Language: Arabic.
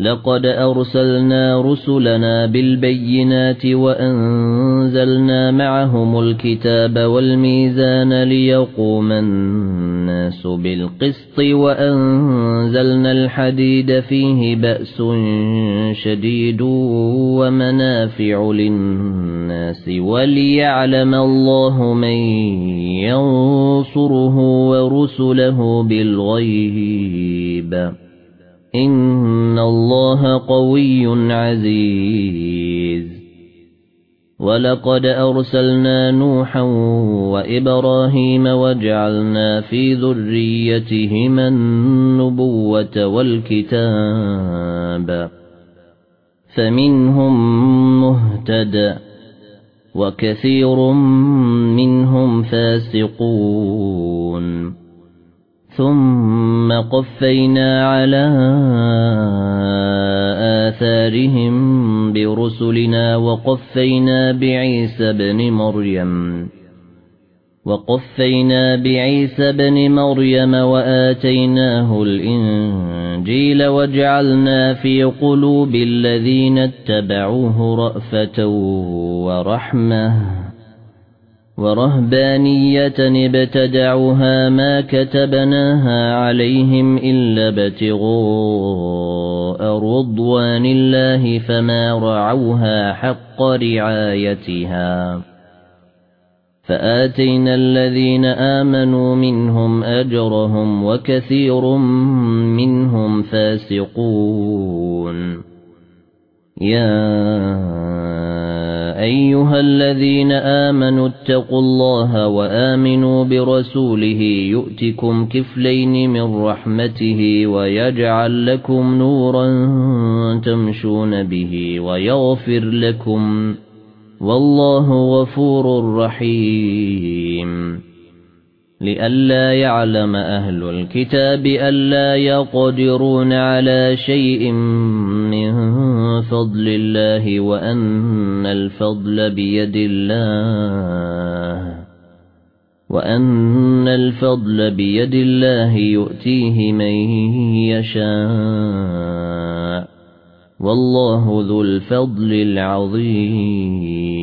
لقد أرسلنا رسلنا بالبينات وأنزلنا معهم الكتاب والميزان ليقوم الناس بالقسط وأنزلنا الحديد فيه بأس شديد ومنافع للناس وليعلم الله من ينصره ورسله بالغيب إن الله قوي عزيز ولقد أرسلنا نوحا وإبراهيم وجعلنا في ذريتهما النبوة والكتاب فمنهم مهتد وكثير منهم فاسقون ثم قفينا على آثارهم برسلنا وقفينا بعيسى بن مريم وآتيناه الإنجيل وجعلنا في قلوب الذين اتبعوه رأفة ورحمة ورهبانية ابتدعوها ما كتبناها عليهم إلا ابتغاء رضوان الله فما رعوها حق رعايتها فآتينا الذين آمنوا منهم أجرهم وكثير منهم فاسقون يا أيها الذين آمنوا اتقوا الله وآمنوا برسوله يؤتكم كفلين من رحمته ويجعل لكم نورا تمشون به ويغفر لكم والله غفور رحيم لئلا يعلم أهل الكتاب ألا يقدرون على شيء من فضل الله وأن الفضل بيد الله يؤتيه من يشاء والله ذو الفضل العظيم